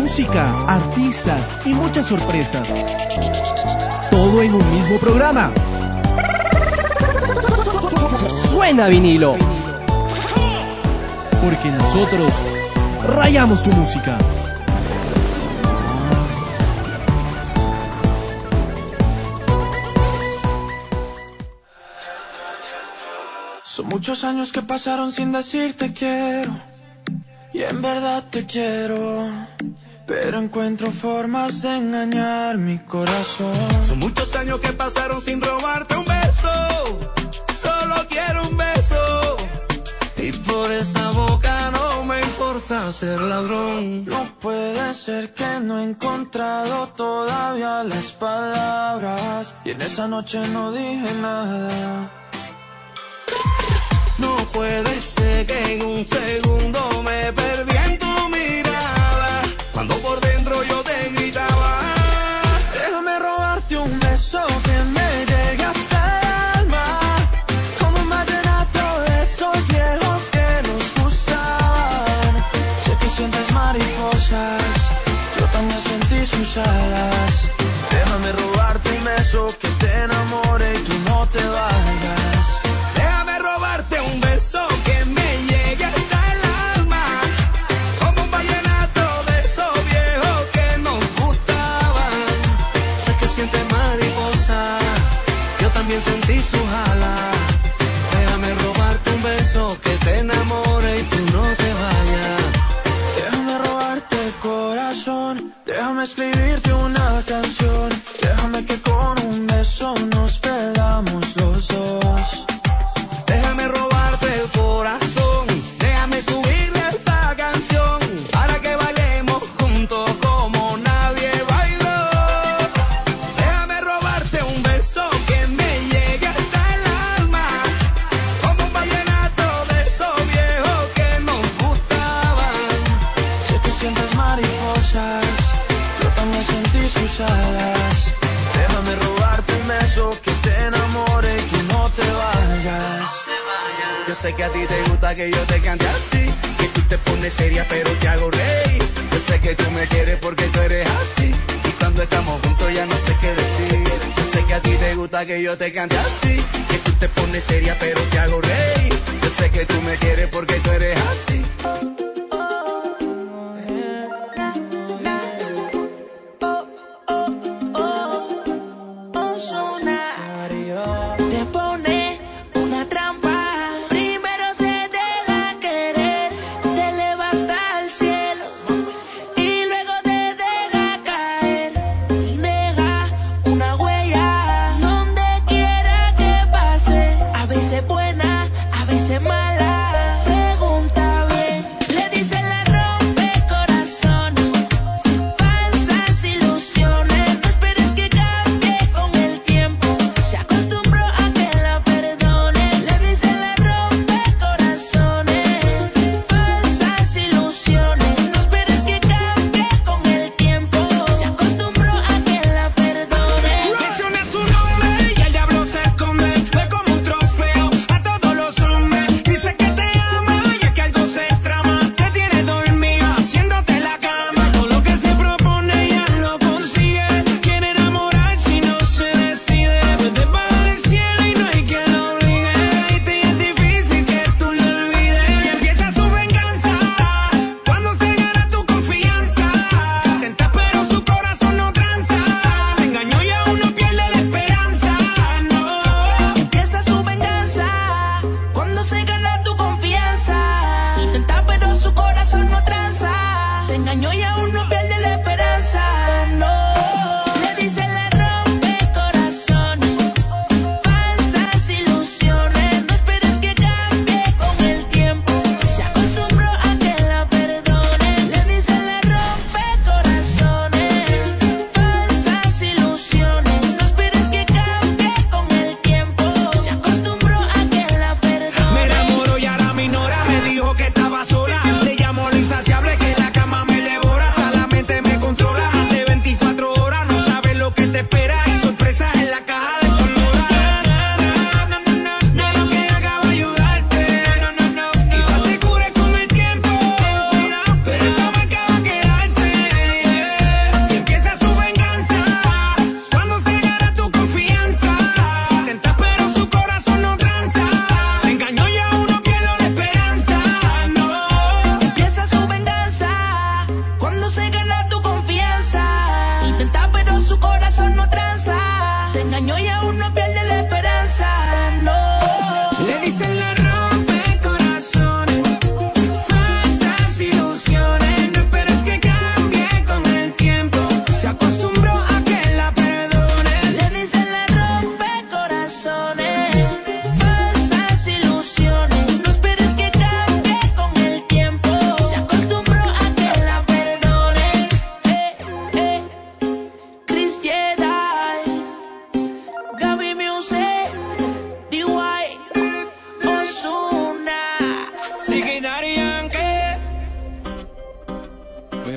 música, artistas y muchas sorpresas. Todo en un mismo programa. Suena vinilo. Porque nosotros rayamos tu música. Son muchos años que pasaron sin decirte quiero, y en verdad te quiero, pero encuentro formas de engañar mi corazón. Son muchos años que pasaron sin robarte un beso, solo quiero un beso, y por esa boca no me importa ser ladrón. No puede ser que no he encontrado todavía las palabras, y en esa noche no dije nada. No puede ser que en un segundo me perdí en tu mirada, cuando por dentro yo te gritaba. Déjame robarte un beso que me llegue hasta el alma, como un vallenato de esos viejos que nos gustaban. Sé que sientes mariposas, yo también sentí sus alas. Déjame robarte un beso que te enamore y tú no te vayas. Déjame robarte un beso que me llegue hasta el alma, como un vallenato de esos viejos que nos gustaban. Sé que sientes mariposa, yo también sentí sus alas. Déjame robarte un beso que te enamore y tú no te vayas. Déjame robarte el corazón, déjame escribirte una canción, déjame que con un beso nos perdamos los dos. Déjame robarte el corazón, déjame subirle esta canción, para que bailemos juntos como nadie bailó. Déjame robarte un beso que me llegue hasta el alma, como un vallenato de esos viejos que nos gustaban. Sé que sientes mariposas, yo también sentí sus alas. Déjame robarte un beso que te enamore y tú no te vayas. Yo sé que a ti te gusta que yo te cante así, que tú te pones seria pero te hago reír. Yo sé que tú me quieres porque tú eres así, y cuando estamos juntos ya no sé qué decir. Yo sé que a ti te gusta que yo te cante así, que tú te pones seria pero te hago reír. Yo sé que tú me quieres porque tú eres así. Te pone una trampa, primero se deja querer, te eleva hasta el cielo y luego te deja caer y deja una huella donde quiera que pase, a veces buena, a veces mala, pregunta bien, le dice la rompe corazones, falsas ilusiones, no esperes que cambie con el tiempo, se acostumbró a que la perdone, le dice la rompe corazones, falsas ilusiones, no esperes que cambie con el tiempo, se acostumbró a que la perdone. Menciona su nombre y el diablo se esconde, ve como un trofeo a todos los hombres. Dice que te ama y es que algo se trama, te tiene dormida haciéndote la cama. Todo lo que se propone ella lo consigue, quiere enamorarse y no se decide. Puede bajar el cielo y no hay quien la obligue, y es difícil que tú lo olvides. Y empieza su venganza cuando se gana tu confianza. Intenta pero su corazón no tranza, te engañó y aún no pierde la esperanza. No. Empieza su venganza cuando se gana tu confianza. Intenta pero su corazón no tranza, te engañó y aún no pierde la esperanza. No, le dice la rompe corazones, falsas ilusiones, no esperes que cambie con el tiempo, se acostumbró a que la perdone. Le dice la rompe corazones, falsas ilusiones, no esperes que cambie con el tiempo, se acostumbró a que la perdone. Me enamoró y ahora me ignora, me dijo que estaba sola. Le llamo lo insaciable que la cama me devora, hasta la mente me controla. Más de 24 horas, no sabes lo que te espera, y sorpresas en la caja de Pandora. De lo que haga va a ayudarte, quizás te cure con el tiempo, pero esa marca va a quedarse.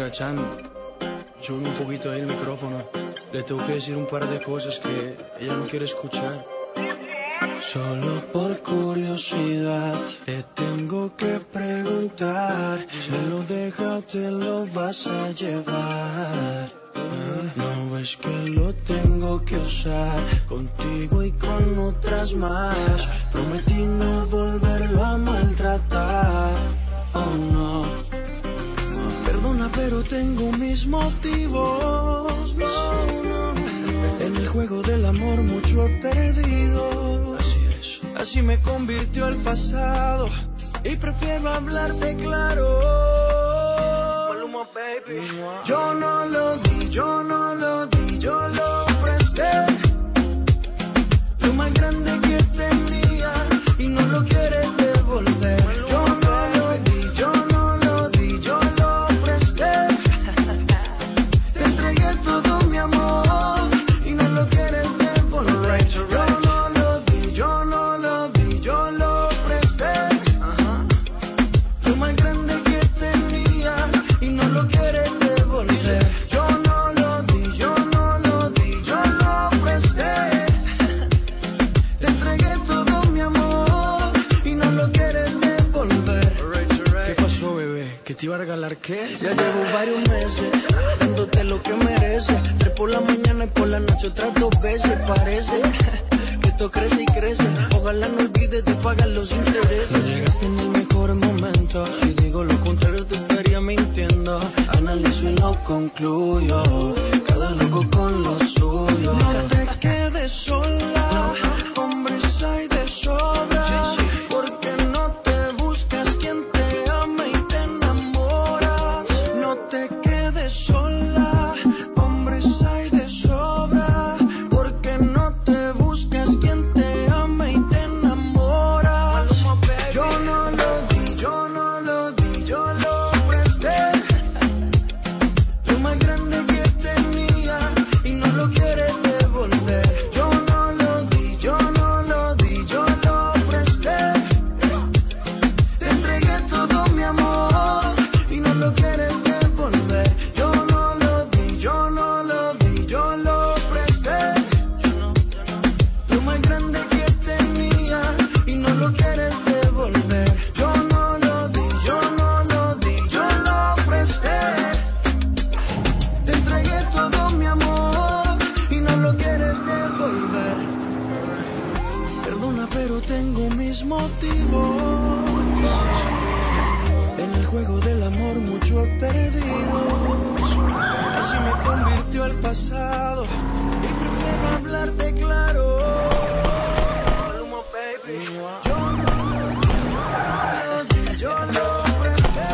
Mira, Chan, sube un poquito ahí el micrófono. Le tengo que decir un par de cosas que ella no quiere escuchar. Solo por curiosidad te tengo que preguntar. Me lo dejas, te lo vas a llevar. No ves que lo tengo que usar contigo y con otras más. Prometí no volverlo a maltratar. Oh no. Perdona, pero tengo mis motivos. No. En el juego del amor mucho he perdido. Así es. Así me convirtió el pasado y prefiero hablarte claro. Maluma, baby. Yo no lo di, yo no lo di, yo lo presté. Lo más grande que tenía y no lo quieres devolver. Yo no lo di, yo no lo di, yo lo presté. Te entregué todo mi amor y no lo quieres devolver. Yo no lo di, yo no lo di, yo lo presté. Lo más grande que tenía y no lo quieres devolver. Yo no lo di, yo no lo di, yo lo presté. Te entregué todo mi amor y no lo quieres devolver. ¿Qué pasó, bebé? ¿Que te iba a regalar qué? Ya llevo varios meses dándote lo que mereces. 3 por la mañana y por la noche otras 2 veces. Parece que esto crece y crece. Ojalá no olvides de pagar los intereses. No llegaste en el mejor momento. Si digo lo contrario te estaría mintiendo. Analizo y lo concluyo. Cada loco con lo suyo. No te quedes sola. Hombres hay de sobra. Porque no te buscas quien te ama y te enamoras. No te quedes sola. Hombres hay de sobra. Porque no te buscas quien te ama y te enamoras. Yo no lo di, yo no lo di, yo lo presté. Lo más grande que tenía y no lo quieres devolver. Yo no lo di, yo no lo di, yo lo presté. Te entregué todo mi amor y no lo quieres devolver. Yo no lo di, yo no lo di, yo lo presté. Lo más grande que tenía y no lo quieres devolver. Yo no lo di, yo no lo di, yo lo presté. Te entregué todo mi amor y no lo quieres devolver. Perdona, pero tengo mis motivos. En el juego del amor mucho he perdido. Así me convirtió el pasado y prefiero hablarte claro. Maluma, baby. Yo no lo di, yo lo presté.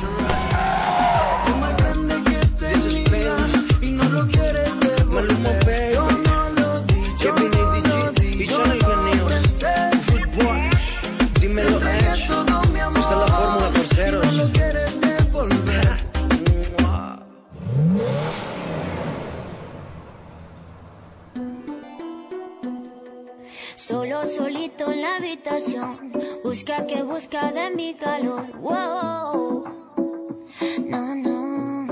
Lo más grande que tenía y no lo quieres devolver. Yo no lo di, yo no lo di, yo lo presté. Dímelo, Te entregué Ash. todo mi amor Esta es la fórmula por y ceros. no lo quieres devolver. Solo solito en la habitación, busca que busca de mi calor. Wow. No, no.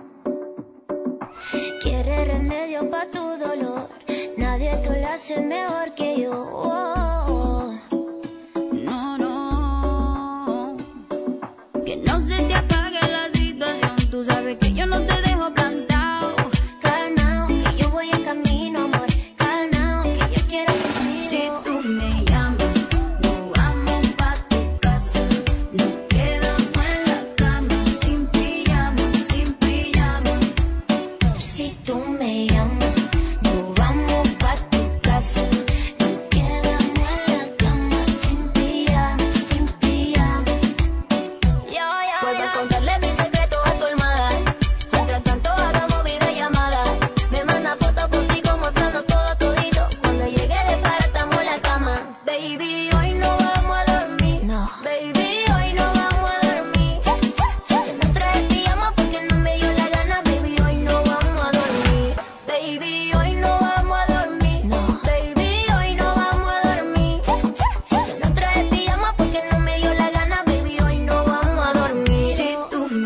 Quiere remedio pa' tu dolor, nadie te lo hace mejor que yo. Wow. No, no. Que no se te apague la situación, tú sabes que yo no te dejo plantado. Calmao, que yo voy en camino, amor. Calmao, que yo quiero contigo. Si tú me llamas, nos vamos pa' tu casa. Nos quedamos en la cama, sin pijama, sin pijama. Si tú me llamas, nos vamos pa' tu casa. Nos quedamos en la cama, sin pijama, sin pijama. Vuelvo a contarle mis secretos a tu almohada. Mientras tanto hagamos videollamada. Me manda fotos contigo mostrando todo todito. Cuando llegue de para estamos en la cama. Baby, hoy no vamos a dormir. No. Baby, hoy no vamos a dormir. Que no traje pijama porque no me dio la gana. Baby, hoy no vamos a dormir. Baby, hoy no vamos a dormir. No. Baby, hoy no vamos a dormir. Que no traje pijama porque no me dio la gana. Baby, hoy no vamos a dormir. Si tú me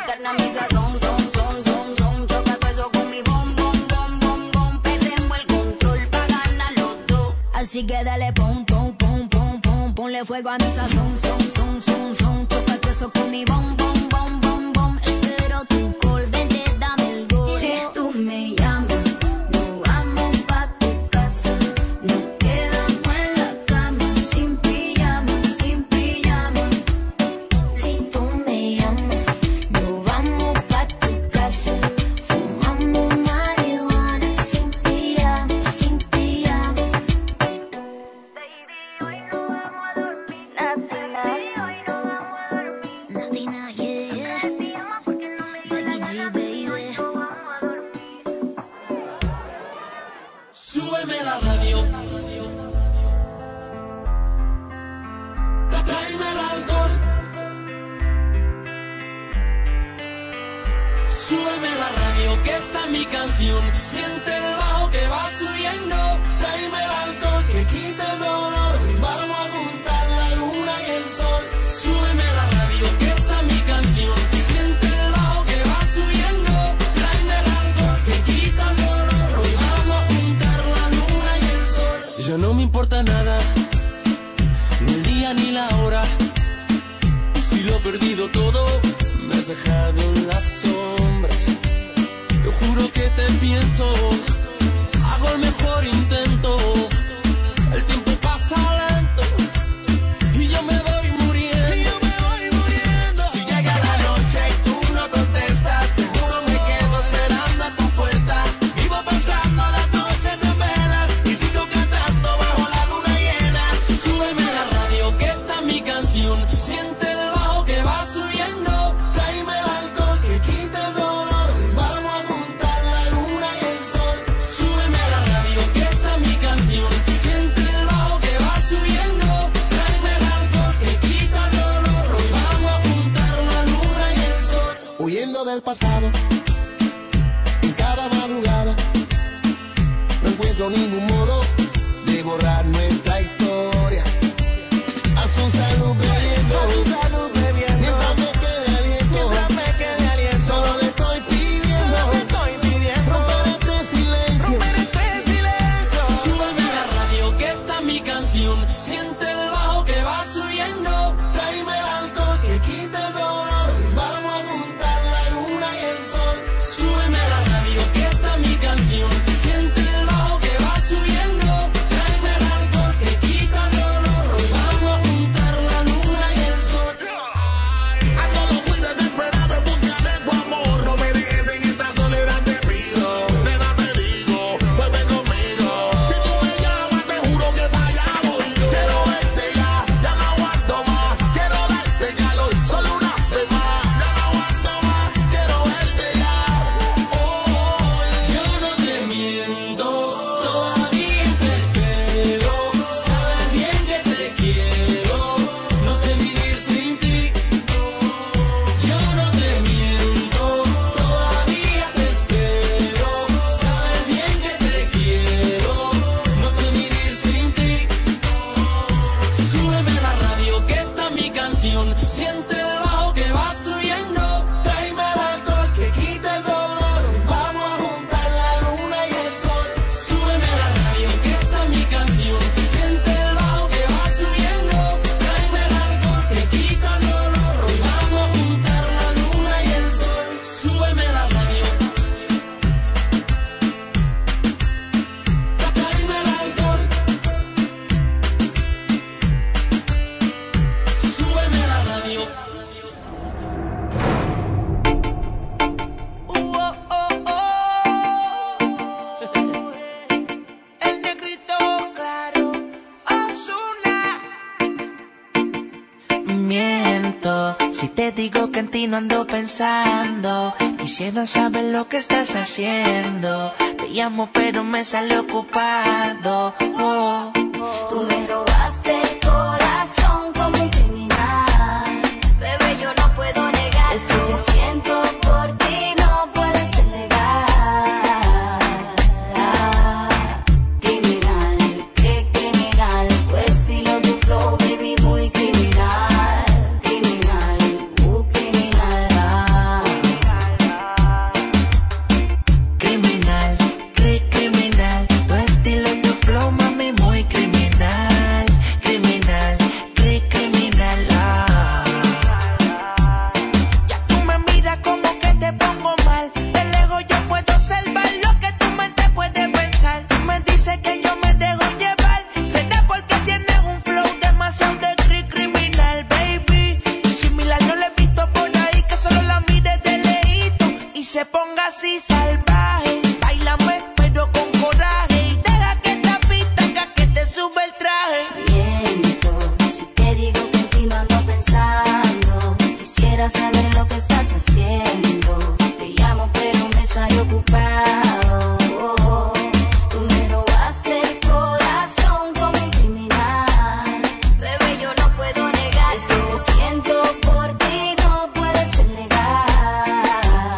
carne a mi sazón, son. Choca todo eso con mi bom. Perdemos el control pa' ganar los dos. Así que dale pum. Ponle fuego a mi sazón, son. Choca todo eso con mi bom. Espero tu call, vente, dame el gol. Si tú me llamas, nos vamos pa' tu casa. Nos quedamos en la cama, sin pijama. Si tú me llamas, nos vamos pa' tu casa. Fumamos marihuana, sin pijama. Baby, hoy no vamos a dormir. Hoy no vamos a dormir. Natina, yeah. Porque no me dio la gana, baby, hoy no vamos a dormir. Súbeme la radio. Tráeme el alcohol. Súbeme la radio, que esta es mi canción. Siente el bajo que va subiendo. Tráeme el alcohol que quita el dolor. Vamos a juntar la luna y el sol. Súbeme la radio, que esta es mi canción. Siente el bajo que va subiendo. Tráeme el alcohol que quita el dolor. Hoy vamos a juntar la luna y el sol. Ya no me importa nada, ni el día ni la hora. Si lo he perdido todo, me has dejado en las sombras. Te juro que te pienso, hago el mejor intento. El tiempo pasa lento y yo me voy muriendo. Si llega la noche y tú no contestas, seguro me quedo esperando a tu puerta. Vivo pasando las noches en velas y sigo cantando bajo la luna llena. Súbeme la radio, que esta es mi canción. Siente el bajo que va subiendo. Tráeme el alcohol que quita el dolor. Vamos a juntar la luna y el sol. Súbeme la radio, que esta es mi canción. Siente el bajo que va subiendo. Tráeme el alcohol que quita el dolor. Hoy vamos a juntar la luna y el sol. Huyendo del pasado, en cada madrugada, no encuentro ningún modo de borrar nuestra historia. A su salud bebiendo, mientras me quede aliento, solo le estoy pidiendo, romper este silencio. Súbeme la radio, que esta es mi canción. Siente el bajo que va subiendo. Tráeme el alcohol que quita el dolor. Vamos a juntar la luna y el sol. Súbeme la radio, que esta es mi canción. Siente el bajo que va subiendo. Tráeme el alcohol que quita el dolor. Hoy vamos a juntar la luna y el sol. A todos muy desesperado en busca de tu amor. No me dejes en esta soledad, te pido. Nena, te digo, vuelve conmigo. Si tú me llamas, te juro que para allá voy yo. Quiero verte ya no aguanto más. Quiero darte calor, solo una vez más. Ya no aguanto más, quiero verte ya. Yo no te miento, todavía te espero. Sabes bien que te quiero, no sé vivir sin ti. Yo no te miento, todavía te espero. Sabes bien que te quiero, no sé vivir sin ti. Súbeme la radio, que esta es mi canción. Siente el bajo que va subiendo. Tráeme el alcohol que quita el dolor. Vamos a juntar la luna y el sol. Súbeme la radio, que esta es mi canción. Siente el bajo que va subiendo. Tráeme el alcohol que quita el dolor. Hoy vamos a juntar la luna y el sol. Súbeme la radio. Tráeme el alcohol. Súbeme la radio. El negrito claro, Ozuna. Miento si te digo que en ti no ando pensando. Quisiera saber lo que estás haciendo. Te llamo pero me sale ocupado. Tú me robaste el corazón como un criminal. Bebé, yo no puedo negar esto que siento por ti, no puede ser legal. Criminal, qué criminal. Tu estilo, tu flow, baby, muy criminal. Criminal, criminal. se ponga así salvaje. Báilame pero con coraje y deja que esta pista haga que te suba el traje. Miento, si te digo que en ti no ando pensando. Quisiera saber lo que estás haciendo. Te llamo pero me estoy ocupado. Tú me robaste el corazón como un criminal. Bebé, yo no puedo negar esto que siento por ti, no puede ser legal.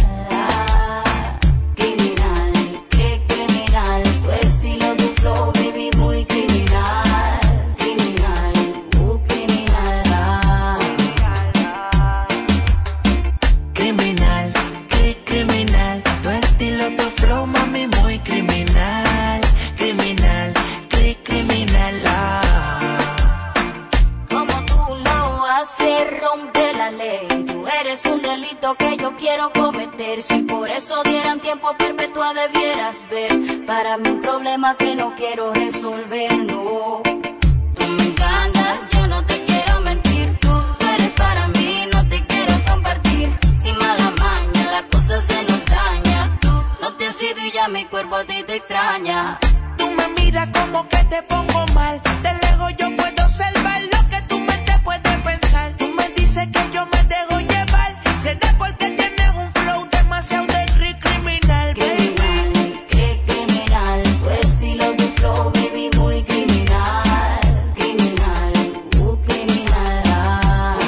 Criminal, qué criminal, tu estilo, tu flow, baby, muy criminal. Criminal, criminal. Criminal, qué criminal, tu estilo, tu flow, mami, muy criminal. Criminal, qué criminal. Como tú lo haces, rompe la ley. Tú eres un delito que yo quiero cometer. Si por eso dieran tiempo perpetua debieras ver. Para mí un problema que no quiero resolver, no. Tú me encantas, yo no te quiero mentir. Tú eres para mí, no te quiero compartir. Sin mala maña, la cosa se nos daña. Tú no te has ido y ya mi cuerpo a ti te extraña. Tú me miras como que te pongo mal. De lejos yo puedo observar lo que tu mente puede pensar. Tú me dices que yo me dejo llevar. Será porque tienes un flow demasiado de criminal, baby. Criminal, qué criminal, tu estilo, tu flow, baby, muy criminal. Criminal, criminal.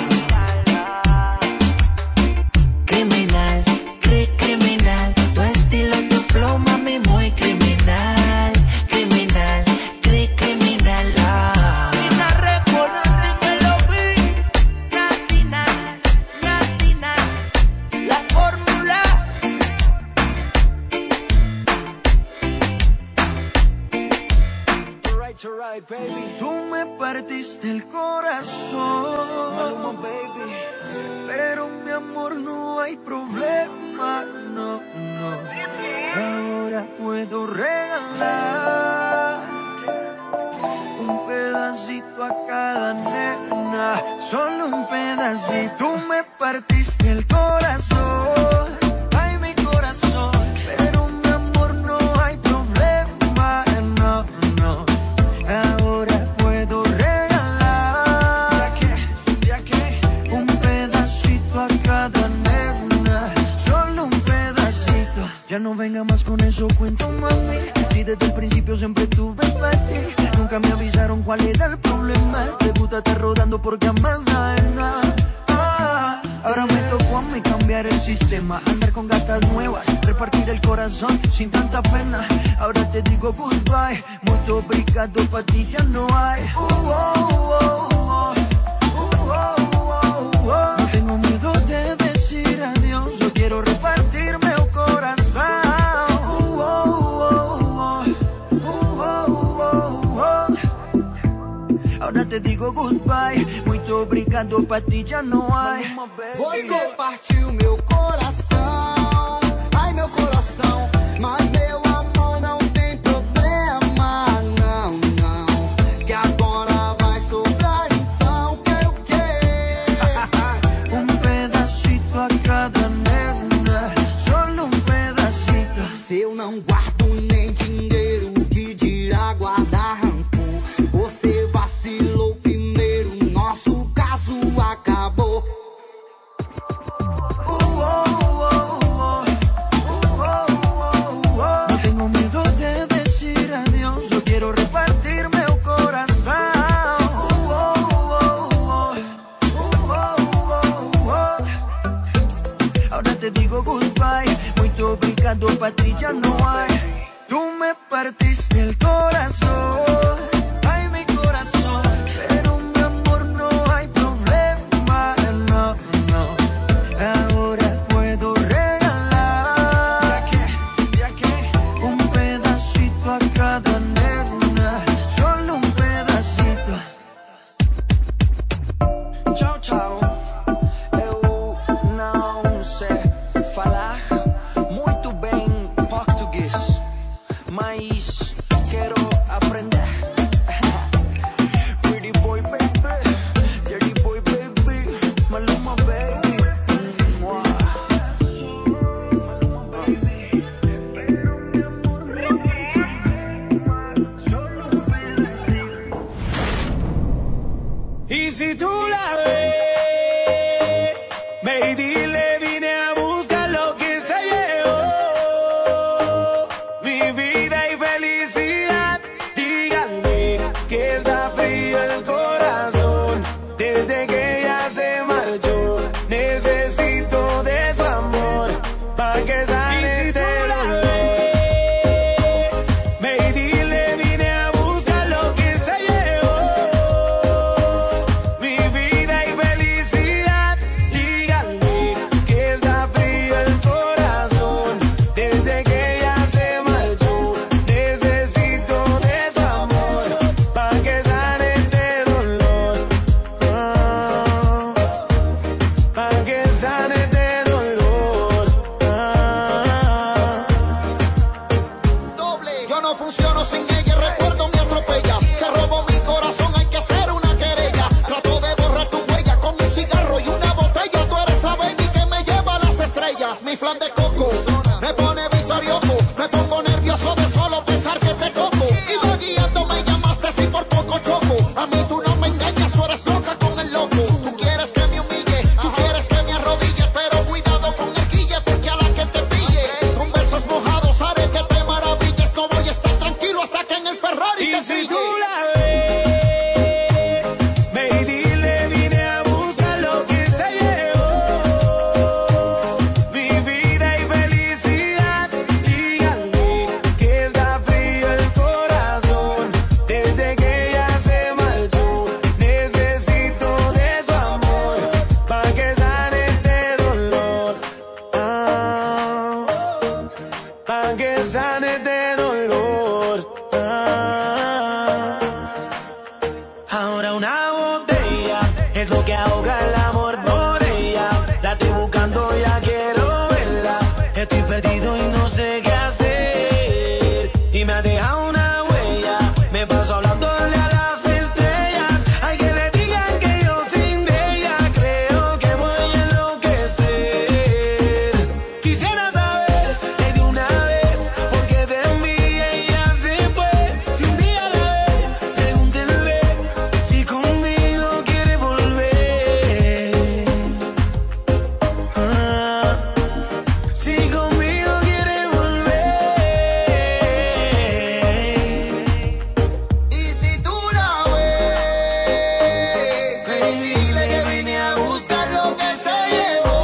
Criminal, qué criminal, tu estilo, tu flow, mami, muy criminal. Criminal, qué criminal. Una recuerda que lo vi. Natina, natina, la fórmula. Alright, baby. Tú me partiste el corazón, Maluma, baby. Pero mi amor, no hay problema, no, no. Ahora puedo regalar un pedacito a cada nena, solo un pedacito. Tú me partiste el corazón, ay, mi corazón. Pero mi amor, no hay problema, no, no. Ahora puedo regalar un pedacito a cada nena, solo un pedacito. Ya no venga más con eso, cuento, mami. Si desde el principio siempre tuve para ti, nunca me avisaron cuál era el problema. Te gusta estar rodando porque amas nada. Ahora me tocó a mí cambiar el sistema, andar con gatas nuevas, repartir el corazón sin tanta pena. Ahora te digo goodbye, muy obrigado, pa' ti ya no hay. No tengo miedo de decir adiós, yo quiero repartirme el corazón. Ahora te digo goodbye, muito obrigado, pa' ti já não há. Você partiu meu coração, ai meu coração, mas meu amor não tem problema, não, não, que agora vai sobrar, então quero o quê? Pedacito a cada nena, solo pedacito. Se eu não guardo nem dinheiro, que dirá guardar rancor? Você vacilou primeiro, nosso caso acabou. No tengo miedo de decir adiós, yo quiero repartirme el corazón. Ahora te digo goodbye, muito obrigado, pa' ti ya no hay. Tú me partiste el corazón, ay, mi corazón. Pero mi amor, no hay problema, no, no. Ahora puedo regalar un pedacito a cada nena, solo un pedacito. Tchau, tchau. Eu não sei falar muito bem português, mas quero aprender. si tú la ves, ve y dile vine a buscar lo que se llevó. Mi vida y felicidad, díganle que está frío el corazón. Desde que ella se marchó, necesito de su amor, pa' que sane este dolor. Ve y dile vine a buscar lo que se llevó. Mi vida y felicidad, díganle que está frío el corazón. Desde que ella se marchó, necesito de su amor, pa' que sane este dolor. Pa' que sane este dolor. Yo no funciono sin ella, recuerdo me atropella. Se robó mi corazón, hay que hacer una querella. Trato de borrar tu huella con un cigarro y una botella. Tú eres la baby que me lleva a las estrellas. Mi flan de coco me pone visorioco. Me pongo nervioso de solo pensar que te coco. Iba guiando, me llamaste si por poco choco. A mí tú no me engañas, tú eres loca con el loco. Tú quieres que me humille, tú quieres que me arrodille, pero cuidado con el quille, porque a la que te pille con besos mojados haré que te maravilles. No voy a estar tranquilo hasta que en el Ferrari Y te si trille. tú la ves, ve y dile vine a buscar lo que se llevó. Mi vida y felicidad, díganle que está frío el corazón. Desde que ella se marchó, necesito de su amor, pa' que sane este dolor. Pa' que sane este dolor. Ahora una botella es lo que ahoga el amor por ella. La estoy buscando, ya quiero verla. Estoy perdido y no sé qué hacer. Y me ha dejado una huella. Me paso hablándole a las estrellas. Hay que le digan que yo sin ella creo que voy a enloquecer. Quisiera saber de una vez por qué de mí ella se fue. Si un día la ve, pregúntenle si conmigo quiere volver. Si conmigo quiere volver. Y si tú la ves, ven y dile que vine a buscar lo que se llevó.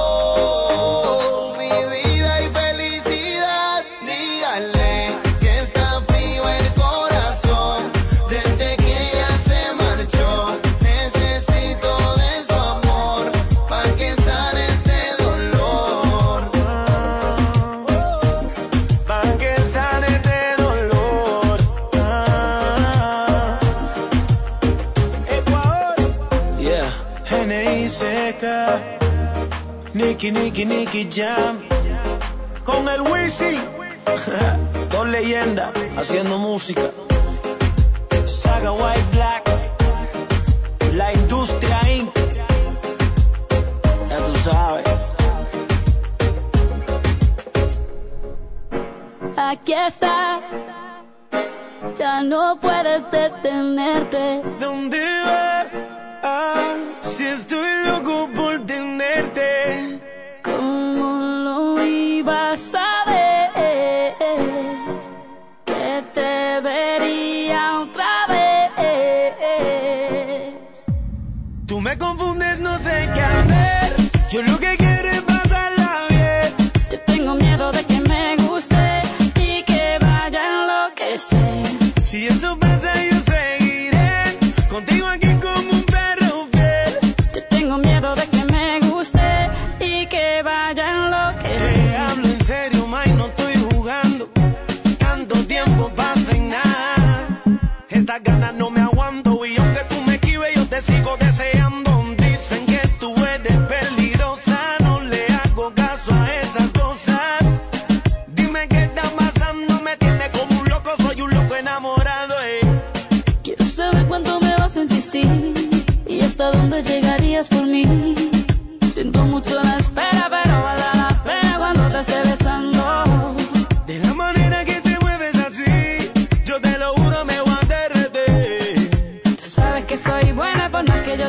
Mi vida y felicidad, díganle que está frío el corazón. Desde que ella se marchó, necesito de su amor, pa' que sane este dolor. Pa' que sane este dolor. Ecuador. Yeah. NI seca. Nicky Jam. Con el Wisin. Dos leyendas haciendo música. Saga White Black. La Industria Inc. Ya tú sabes. Aquí estás, ya no puedes detenerte. ¿Dónde vas? Si estoy loco por tenerte. ¿Cómo lo ibas a ver? Que te vería otra vez. Tú me confundes, no sé qué hacer. Yo lo que quiero es pasarla bien. Yo tengo miedo de que me guste y que vaya a enloquecer. Si eso pasa, yo seguiré contigo aquí como un perro fiel. Yo tengo miedo de que me guste y que vaya a enloquecer. Te hablo en serio, May, no estoy jugando. Tanto tiempo pasa en nada. Estas ganas no me aguanto y aunque tú me esquives, yo te sigo deseando. Dicen que tú eres peligrosa, no le hago caso a esas cosas. Dime qué está pasando, me tiene como un loco, soy un loco enamorado. Quiero saber cuánto me vas a insistir y hasta dónde llegarías por mí. Siento mucho la espera, pero vale la pena cuando te esté besando. De la manera que te mueves así, yo te lo juro me voy a derretir. Tú sabes que soy buena por más que yo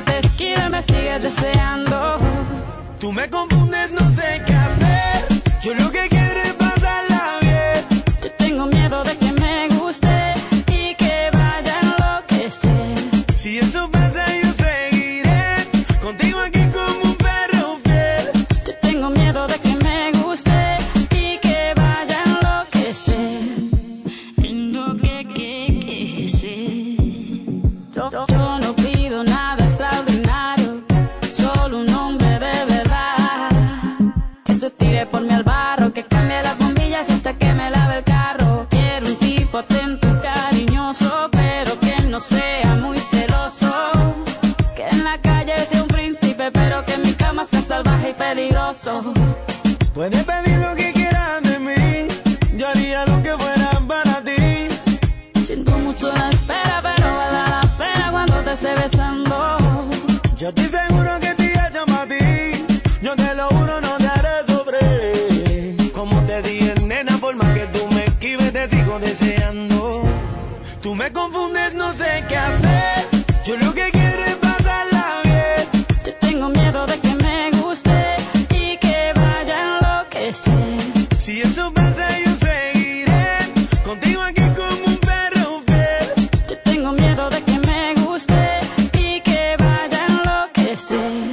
beso. Puedes pedir lo que quieras de mí, yo haría lo que fuera para ti. Siento mucho la espera, pero vale la pena cuando te esté besando. Yo estoy seguro que te hecho para ti, yo te lo juro, no te haré sufrir. Como te dije, nena, por más que tú me esquives, te sigo deseando. Tú me confundes, no sé qué hacer, yo lo que quiero es pasarla bien. Yo tengo miedo de que me guste y que vaya a enloquecer. Si eso pasa, yo seguiré contigo aquí como un perro fiel. Yo tengo miedo de que me guste y que vaya a enloquecer.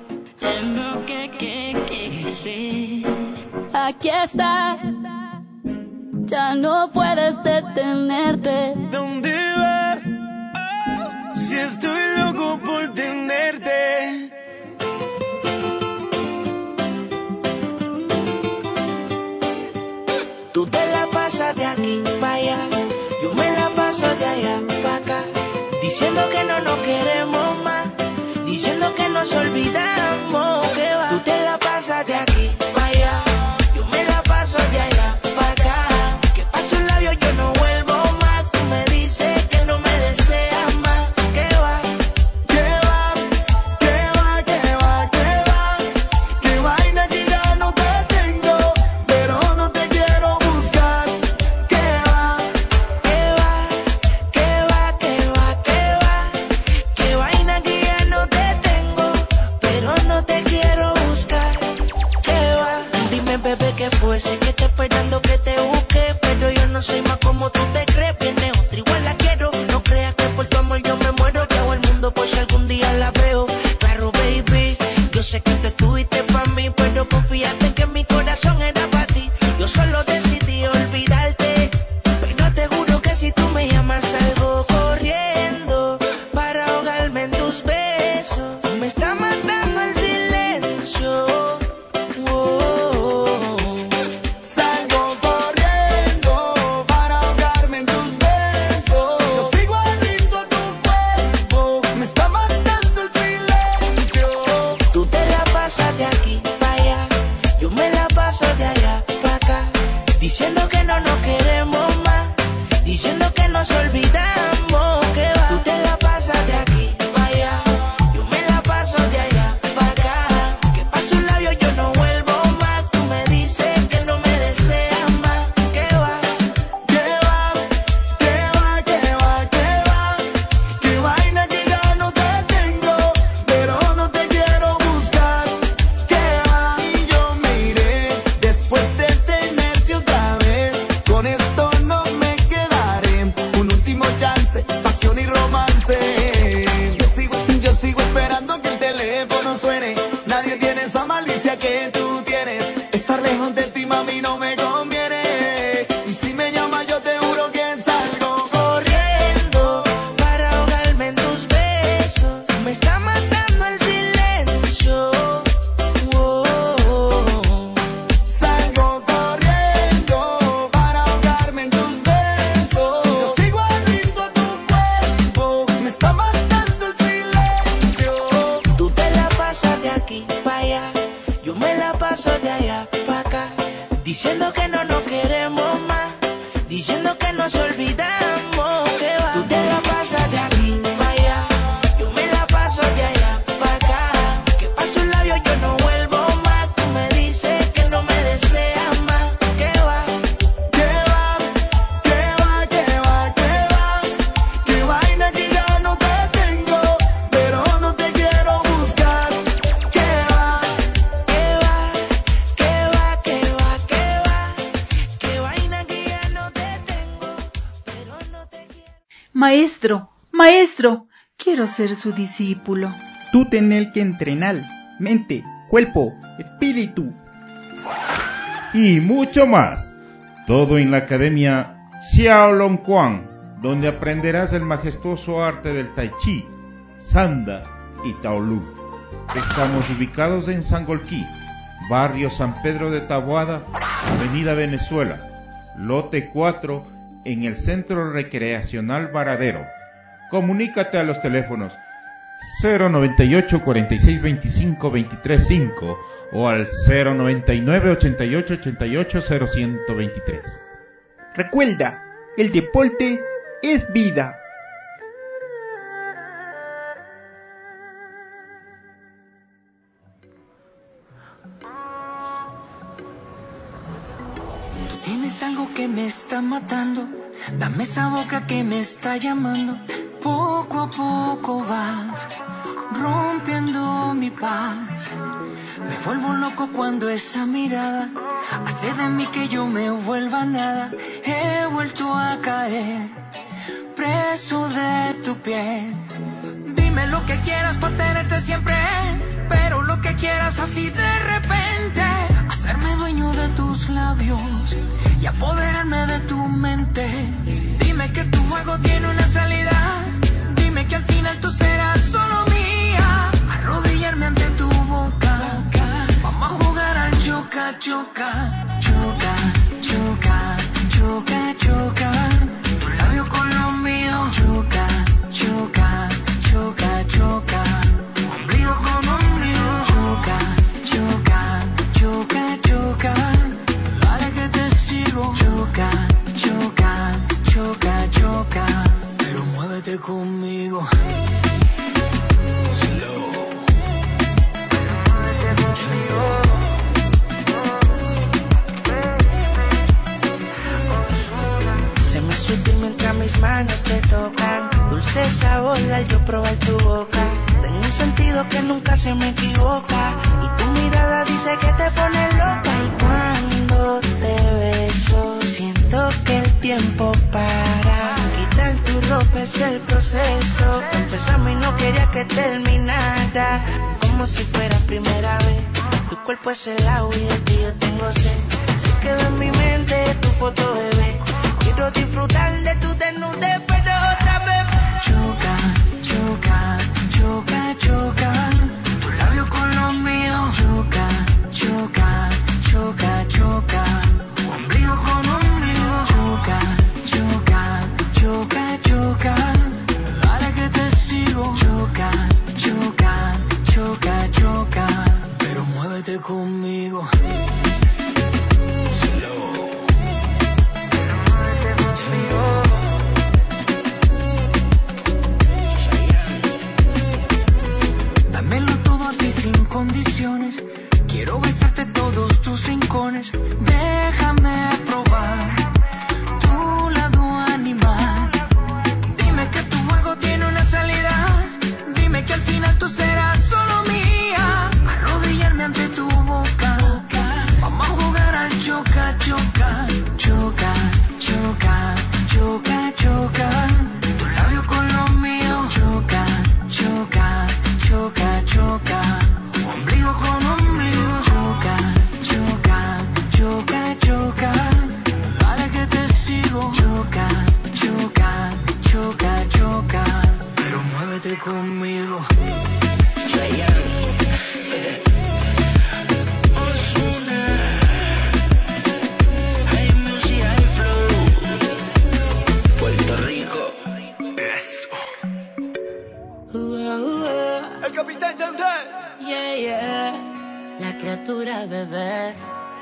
Aquí estás, ya no puedes detenerte. ¿Dónde vas? Si estoy loco por tenerte. Tú te la pasas de aquí para allá, yo me la paso de allá para acá, diciendo que no nos queremos más, diciendo que nos olvidamos, que va. Tú te la pasas de aquí para allá, yo me la paso de allá para acá, que paso un labio yo no vuelvo más, tú me dices que no me deseas más, que va. Que va, que va, que va, que va, que vaina que ya no te tengo, pero no te quiero buscar. Que va, Que va, que va, que va, que va, que vaina que ya no te tengo, pero no te quiero buscar. Que va, dime bebé qué fue, sé que te esperando que te busque, pero yo no soy más como tú te crees, viene otra igual la quiero, no creas que por tu amor yo me muero, que hago el mundo por si algún día la veo. Claro baby, yo sé que tú estuviste pa' mí, pero confíate que mi corazón era pa' ti, yo solo decidí olvidarte, pero te juro que si tú me llamas salgo corriendo para ahogarme en tus besos. Me está matando el silencio. Oh. salgo corriendo para ahogarme en tus besos. Yo sigo adicto a tu cuerpo, me está matando el silencio. Tú te la pasas de aquí para allá, yo me la paso de allá para acá, diciendo que no nos queremos más, diciendo que nos olvidamos, que va. Tú te la pasas de aquí para allá, yo me la paso de allá para acá, que paso un labio yo no vuelvo más, tú me dices que no me deseas más, que va. Que va, que va, que va, que va, que vaina que ya no te tengo, pero no te quiero buscar. Que va, y yo me iré después de tenerte otra vez. Con esto no me quedaré. Un último chance, pasión y romance. Yo sigo esperando que el teléfono suene. Nadie tiene esa malicia que tú tienes. Estar lejos de ti, mami, no me conviene. Y si me llamas, yo te juro que salgo Corriendo para ahogarme en tus besos, me está matando el silencio. Oh. Salgo corriendo para ahogarme en tus besos. Yo sigo adicto a tu cuerpo, me está matando el silencio. Tú te la pasas de aquí para allá, yo me la paso de allá para acá, diciendo que no nos queremos más, diciendo que nos olvidamos, que va. Tú te la pasas de aquí para allá, yo me la paso de allá para acá, que paso un labio yo no vuelvo más, tú me dices que no me deseas más, que va. Que va, que va, que va, que va, que vaina que ya no te tengo, pero no te quiero buscar. Que va, Que va, que va, que va, que va, que vaina que ya no te tengo, pero no te quiero. Maestro, maestro, quiero ser su discípulo. Tú tenés que entrenar mente, cuerpo, espíritu y mucho más. Todo en la Academia Xiaolong Quan, donde aprenderás el majestuoso arte del Tai Chi, Sanda y Taolú. Estamos ubicados en Sangolquí, barrio San Pedro de Taboada, Avenida Venezuela, lote 4, en el Centro Recreacional Varadero. Comunícate a los teléfonos 098 46 25 23 5 o al 099 88 88 0123. Recuerda, el deporte es vida. Tú tienes algo que me está matando, dame esa boca que me está llamando. Poco a poco vas rompiendo mi paz. Me vuelvo loco cuando esa mirada hace de mí que yo me vuelva nada. He vuelto a caer preso de tu piel. Dime lo que quieras para tenerte siempre, pero lo que quieras así de repente. Hacerme dueño de tus labios y apoderarme de tu mente. Dime que tu juego tiene una salida. Dime que al final tú serás solo mía. Arrodillarme ante tu boca. Vamos a jugar al choca, choca. Choca, choca, choca, choca. Tu labio con los míos. Choca, choca, choca, choca. Ombligo con ombligo. Choca, choca, choca, choca. Dale que te sigo. Choca, choca, choca, choca. Pero muévete conmigo. Slow. Se me sutil mientras mis manos te tocan. Dulce sabor al yo probar tu boca. Tengo un sentido que nunca se me equivoca. Y tu mirada dice que te pone loca. Y cuando te beso siento que el tiempo para. Quitar tu ropa es el proceso. Empezamos y no quería que terminara. Como si fuera primera vez. Tu cuerpo es el agua y de ti yo tengo sed. Se quedó en mi mente tu foto, bebé. Quiero disfrutar de tu desnudez, pero otra vez. Choca, choca, choca, choca. Tu labio con los míos. Choca, choca, choca, choca. Ombligo con ombligo. Choca, choca, choca, choca. Dale que te sigo. Choca, choca, choca, choca. Pero muévete conmigo. Slow. Dámelo todo así sin condiciones. Quiero besarte todos tus rincones. Déjame probar tu lado animal. Dime que tu juego tiene una salida. Dime que al final tú serás solo mía. Arrodillarme ante tu boca. Vamos a jugar al choca, choca. Choca, choca, choca, choca. Tu labio con los míos. Choca, choca, choca, choca. Ombligo con ombligo. Choca, choca, choca, choca. Dale que te sigo. Choca, choca, choca, choca. Pero muévete conmigo. Puerto Rico. El capitán Tandem. Yeah, yeah. La criatura, bebé.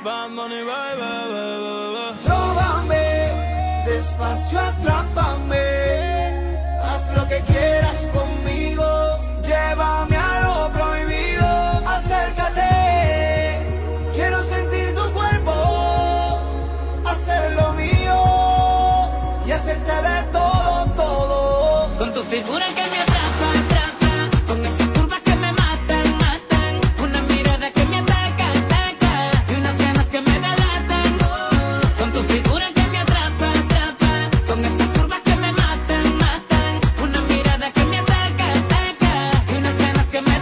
Róbame, despacio atrápame, haz lo que quieras conmigo, llévame a lo prohibido, acércate, quiero sentir tu cuerpo, hacer lo mío y hacerte de todo, todo. Con tu figura que me atrapa, atrapa. Con esas curvas que me matan, matan. Una mirada que me ataca, ataca. Y unas ganas que me delatan. Con tu figura que me atrapa, atrapa. Con esas curvas que me matan, matan. Una mirada que me ataca, ataca. Y unas ganas que me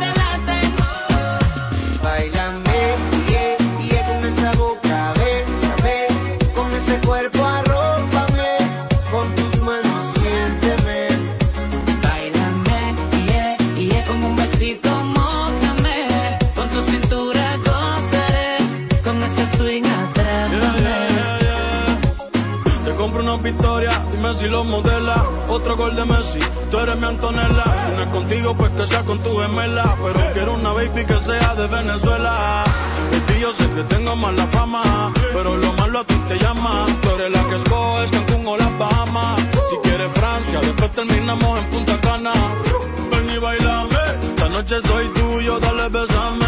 compro una victoria, dime si lo modela. Otro gol de Messi, tú eres mi Antonella. Si no es contigo, pues que sea con tu gemela. Pero quiero una baby que sea de Venezuela. De ti yo sé que tengo mala fama, pero lo malo a ti te llama. Tú eres la que escoges Cancún o las Bahamas. Si quieres Francia, después terminamos en Punta Cana. Ven y bailame, esta noche soy tuyo, dale besame.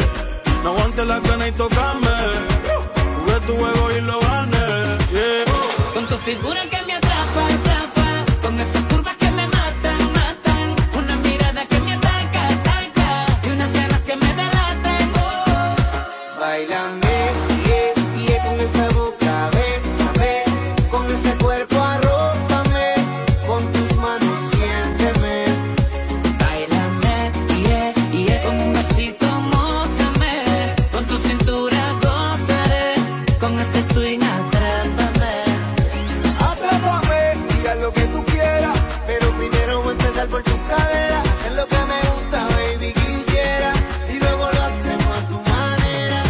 No aguantes la gana y tocame. Jugué tu juego y lo gané, yeah. Con tu figura que me atrapa, atrapa. Con esas curvas que me matan, matan. Una mirada que me ataca, ataca. Y unas ganas que me delatan, oh. Báilame, yeah, yeah, con esa boca, bésame. Con ese cuerpo arrópame. Con tus manos siénteme. Báilame, yeah, yeah. Con un besito mójame. Con tu cintura gozaré. Con ese swing atrápame. Atrápame, diga lo que tú quieras. Pero primero voy a empezar por tu cadera. Hacer lo que me gusta, baby, quisiera. Y luego lo hacemos a tu manera.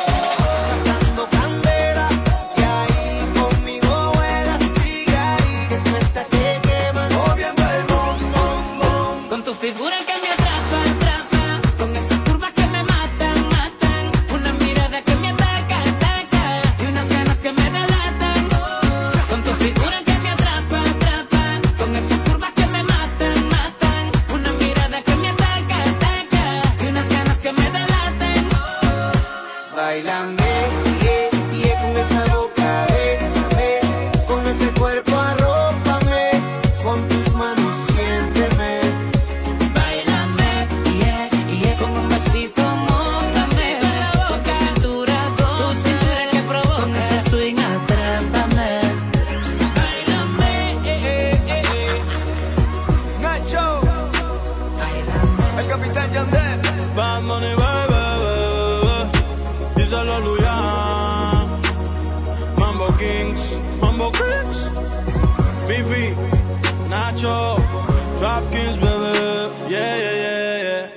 Sacando candela. Y ahí conmigo vuelas. Sigue ahí, que tú estás que quemas. Moviendo el bom, bom, bom. Con tu figura que me atrapa, atrapa. Con esas curvas que me matan, matan. Una mirada que me ataca, ataca. Y unas ganas que me delatan, oh. Con tu figura que me atrapa, atrapa. Con esas curvas que me matan, matan. Una mirada que me ataca, ataca. Y unas ganas que me delatan, oh. Báilame, yeah, yeah, con esa boca, bésame. Con ese cuerpo arrópame. Con tus manos siénteme. Báilame, yeah, yeah. Con un besito mójame. Con tu cintura que provoca. Con ese swing atrápame. Báilame, Nacho, el capitán Yandel. Bad Money, baby, díselo a Luyan. Mambo Kings, Bibi, Nacho, Drop Kings, baby, yeah, yeah, yeah, yeah.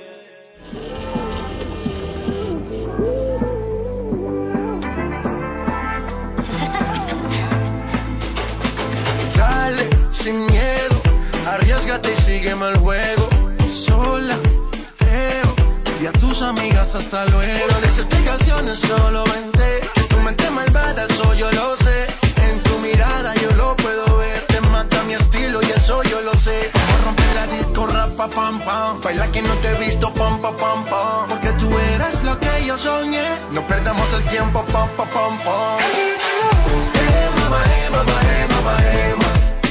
Dale, sin miedo, arriésgate y sígueme el juego. Sola, creo, y a tus amigas hasta luego. No des explicaciones, solo vente. Tu mente malvada, eso yo lo sé. En tu mirada yo lo puedo ver. Te mata mi estilo y eso yo lo sé. Vamos a romper la disco, rapa, pam, pam. Baila que no te he visto, pam, pam, pam, pam. Porque tú eres lo que yo soñé. No perdamos el tiempo, pam, pam, pam, pam. Mama, mama, mama, mama.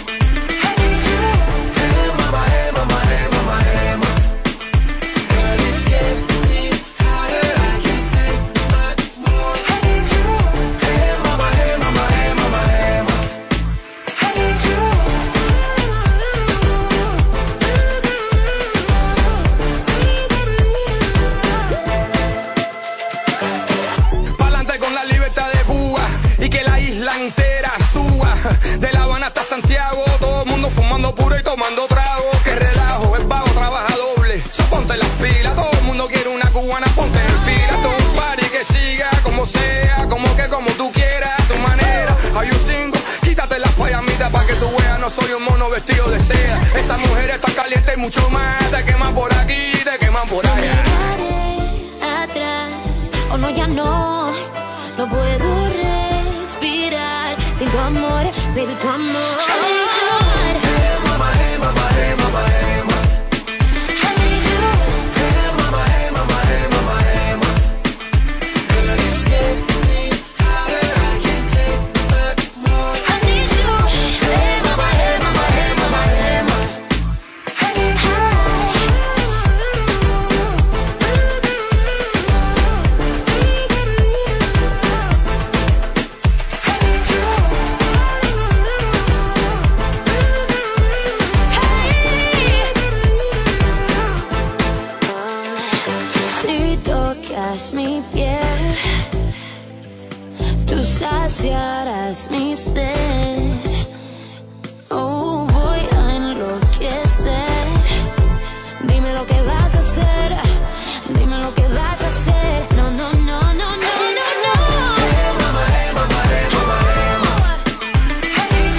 Pa'lante con la libertad de Cuba y que la isla entera suba. De La Habana hasta Santiago, todo el mundo fumando puro y tomando trago. Que relajo, el vago trabaja doble. So ponte las pilas, todo el mundo quiere una cubana, ponte en fila. Todo un party que siga como sea, como tú quieras, a tu manera. Are you single? Quítate las payamitas pa' que tú veas, no soy un mono vestido de seda. Esa mujer está caliente y mucho más. Te queman por aquí, te queman por allá. Atrás, o no, ya no puedo respirar sin tu amor, baby, tu amor. Mi piel, tú saciarás mi sed. Oh, voy a enloquecer. Dime lo que vas a hacer. Dime lo que vas a hacer. No, no, no, no, no, no, no.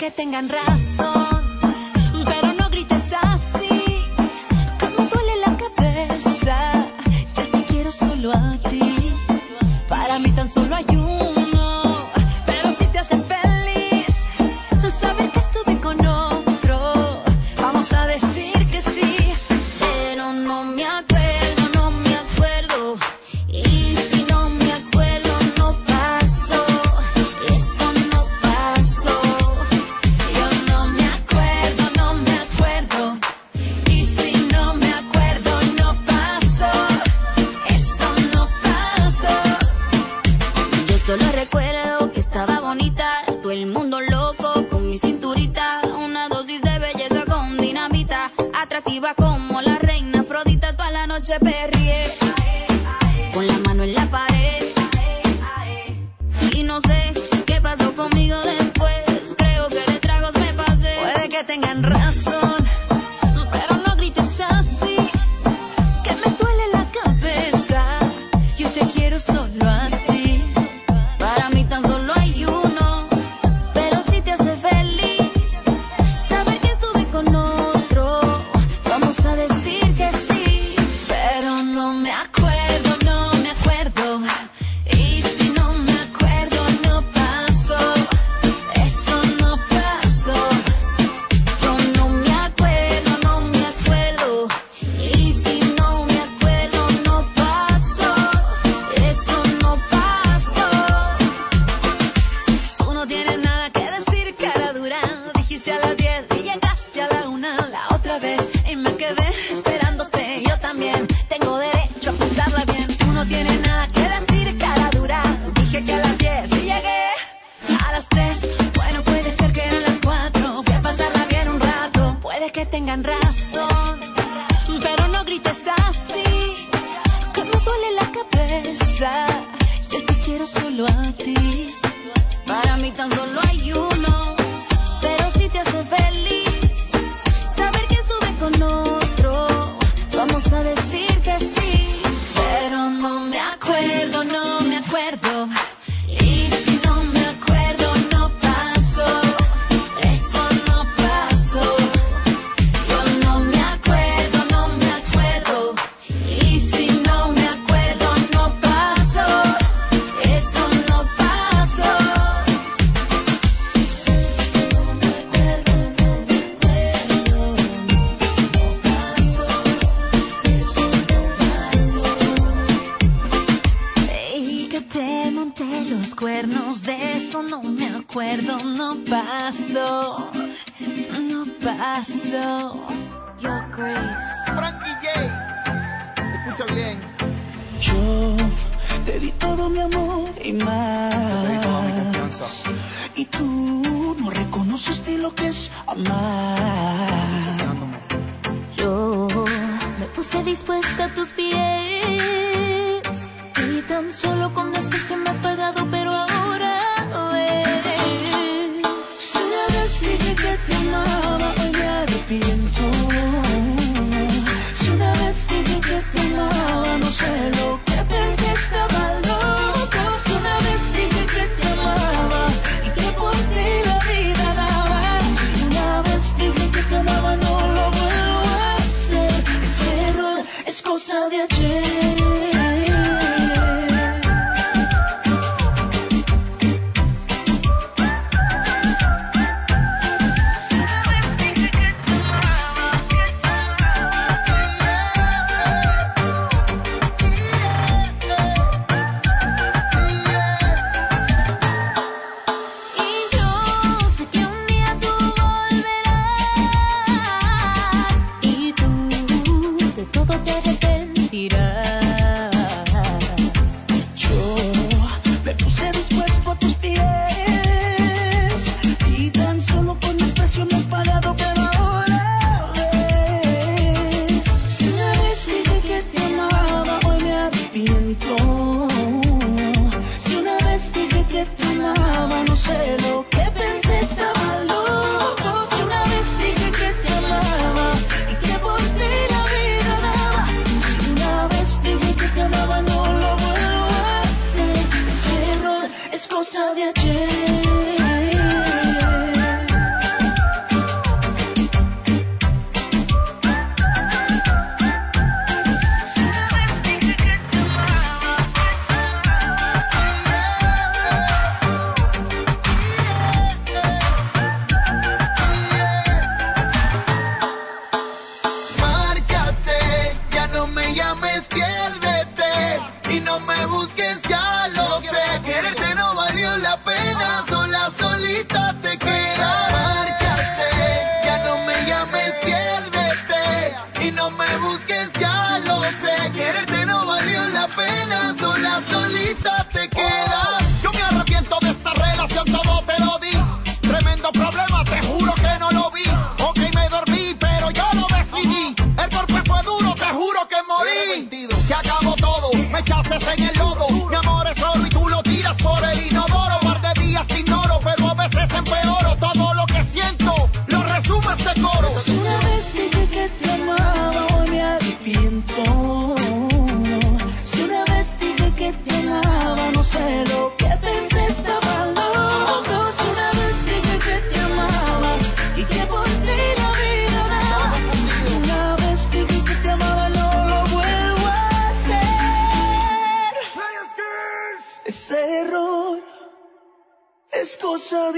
que tengan razón, pero no grites así, que me duele la cabeza. Yo te quiero solo a ti, para mí tan solo hay uno, pero si te hace feliz saber que estuve con otro, vamos a decir que sí, pero no me acuerdo, no me acuerdo, y si no me acuerdo no pasó, eso no pasó, yo no me acuerdo, no me acuerdo, y si no me acuerdo no pasó, eso no pasó. Yo solo recuerdo que estaba bonita, todo el mundo loco con mi cinturita, una dosis de belleza con dinamita, atractiva como la reina Afrodita, toda la noche perrié, con la mano en la pared, y no sé qué pasó conmigo después, creo que de tragos me pasé. Puede que tengan razón, pero no grites así, que me duele la cabeza, yo te quiero solo a ti, para mí tan solo hay uno, pero si te hace feliz saber que estuve con otro, vamos a decir que sí, pero no me acuerdo, no me acuerdo, y si no me acuerdo no pasó, eso no pasó, yo no me acuerdo, no me acuerdo, y si no me acuerdo no pasó, eso no pasó. Tú no tienes nada que decir, cara dura, dijiste a las 10 y llegaste a la 1 la otra vez, y me quedé esperándote, yo también tengo derecho a pensarla bien. Tú no tienes nada que decir, cara dura, dije que a las 10 y llegué a las 3, bueno puede ser que eran las 4, fui a pasarla bien un rato, puede que tengan razón, pero no grites así, que me duele la cabeza, yo te quiero solo a ti, para mí tan solo hay uno, pero si te hace feliz saber que estuve con otro, vamos a decir que sí, pero no me acuerdo, no me acuerdo, y si no me acuerdo no pasó, eso no pasó, yo no me acuerdo, no me acuerdo, y si no me acuerdo no pasó, eso no pasó. Y que te monté los cuernos, de eso no me acuerdo, no pasó, no pasó. Yo, Grace. Frankie J. Escucha bien. Yo te di todo mi amor y más, y tú no reconociste lo que es amar. Yo me puse dispuesta a tus pies, y tan solo con desprecio me has pagado, pero ahora ves. Si una vez dije que te amaba, hoy me arrepiento. Si una vez dije que te amaba, no sé lo que pensé, estaba loco. Si una vez dije que te amaba y que por ti la vida daba. Si una vez dije que te amaba, no lo vuelvo a hacer. Ese error es cosa de ayer. Y yo sé que un día tú volverás, y tú de todo te arrepentirás.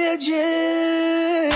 ayer.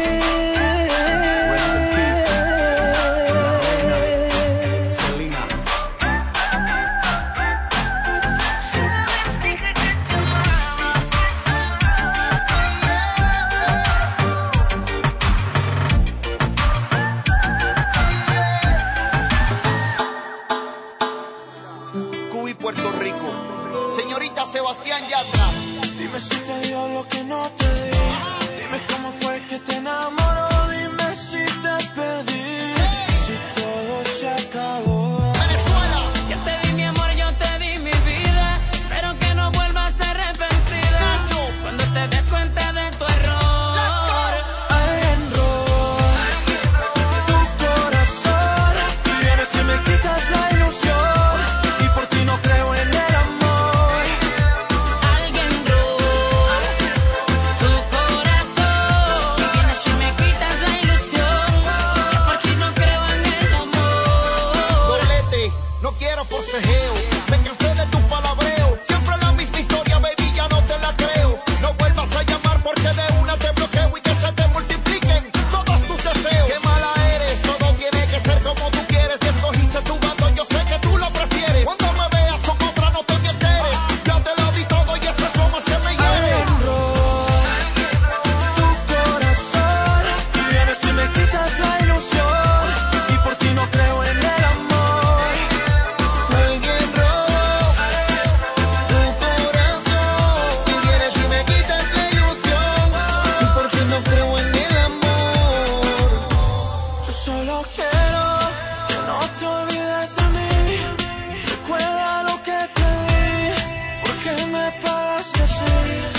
Cuba, Puerto Rico. Señorita Sebastián Yatra. Dime si te dio lo que no te di. Dime cómo fue que te enamoró. Dime si te perdí. Si todo se acabó. Yo te di mi amor, yo te di mi vida. Espero que no vuelvas arrepentida. Cuando te des cuenta de tu error. Alguien robó tu corazón. Y vienes y me quitas la ilusión. Y por ti no creo en el amor. Alguien robó tu corazón. Y vienes y me quitas la ilusión. Y por ti no creo en el amor. Doblete, no quiero forcejeo. Me cansé de tu palabreo. Siempre la misma historia, baby, ya no te la creo. No vuelvas a llamar porque de una te bloqueo y que se te multipliquen todos tus deseos. Qué mala eres, todo tiene que ser como tú quieres. Y escogiste tu bando, yo sé que tú lo prefieres. Cuando me veas con otra no te me enteres. Ya te lo di todo y eso es lo más que me hiere. Alguien robó tu corazón. Y vienes y me quitas la ilusión. Y por ti no creo en el amor. Alguien robó tu corazón. Y vienes y me quitas la ilusión. Y porque no creo en el amor. Yo solo quiero que no te olvides de mí. Recuerda lo que te di. ¿Por qué me pagaste así?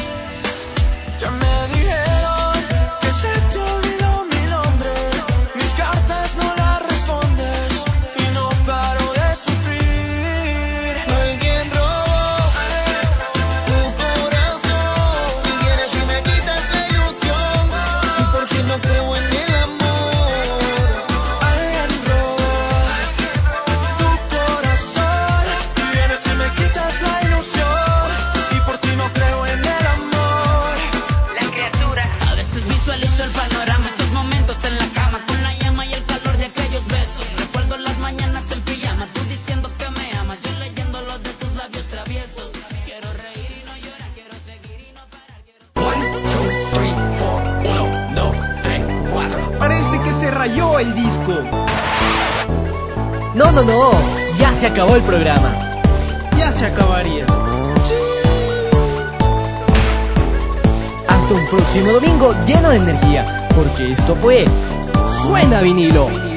Ya me dijeron que se te olvidó mi nombre. Mis cartas no las respondes. Y no paro de sufrir. Alguien robó tu corazón. Y vienes y me quitas la ilusión. Y porque no creo en el amor. Alguien robó tu corazón. Y vienes y me quitas la ilusión. Y por ti no creo en el amor. La criatura. A veces visualizo el panorama, esos momentos en la cama con la llama y el calor de aquellos besos. Recuerdo las mañanas en pijama, tú diciendo que me amas, yo leyendo los de tus labios traviesos. Quiero reír y no llorar, quiero seguir y no parar. 1, 2, 3, 4. Parece que se rayó el disco. No, ya se acabó el programa. Ya se acabaría. Hasta un próximo domingo lleno de energía, porque esto fue Suena Vinilo.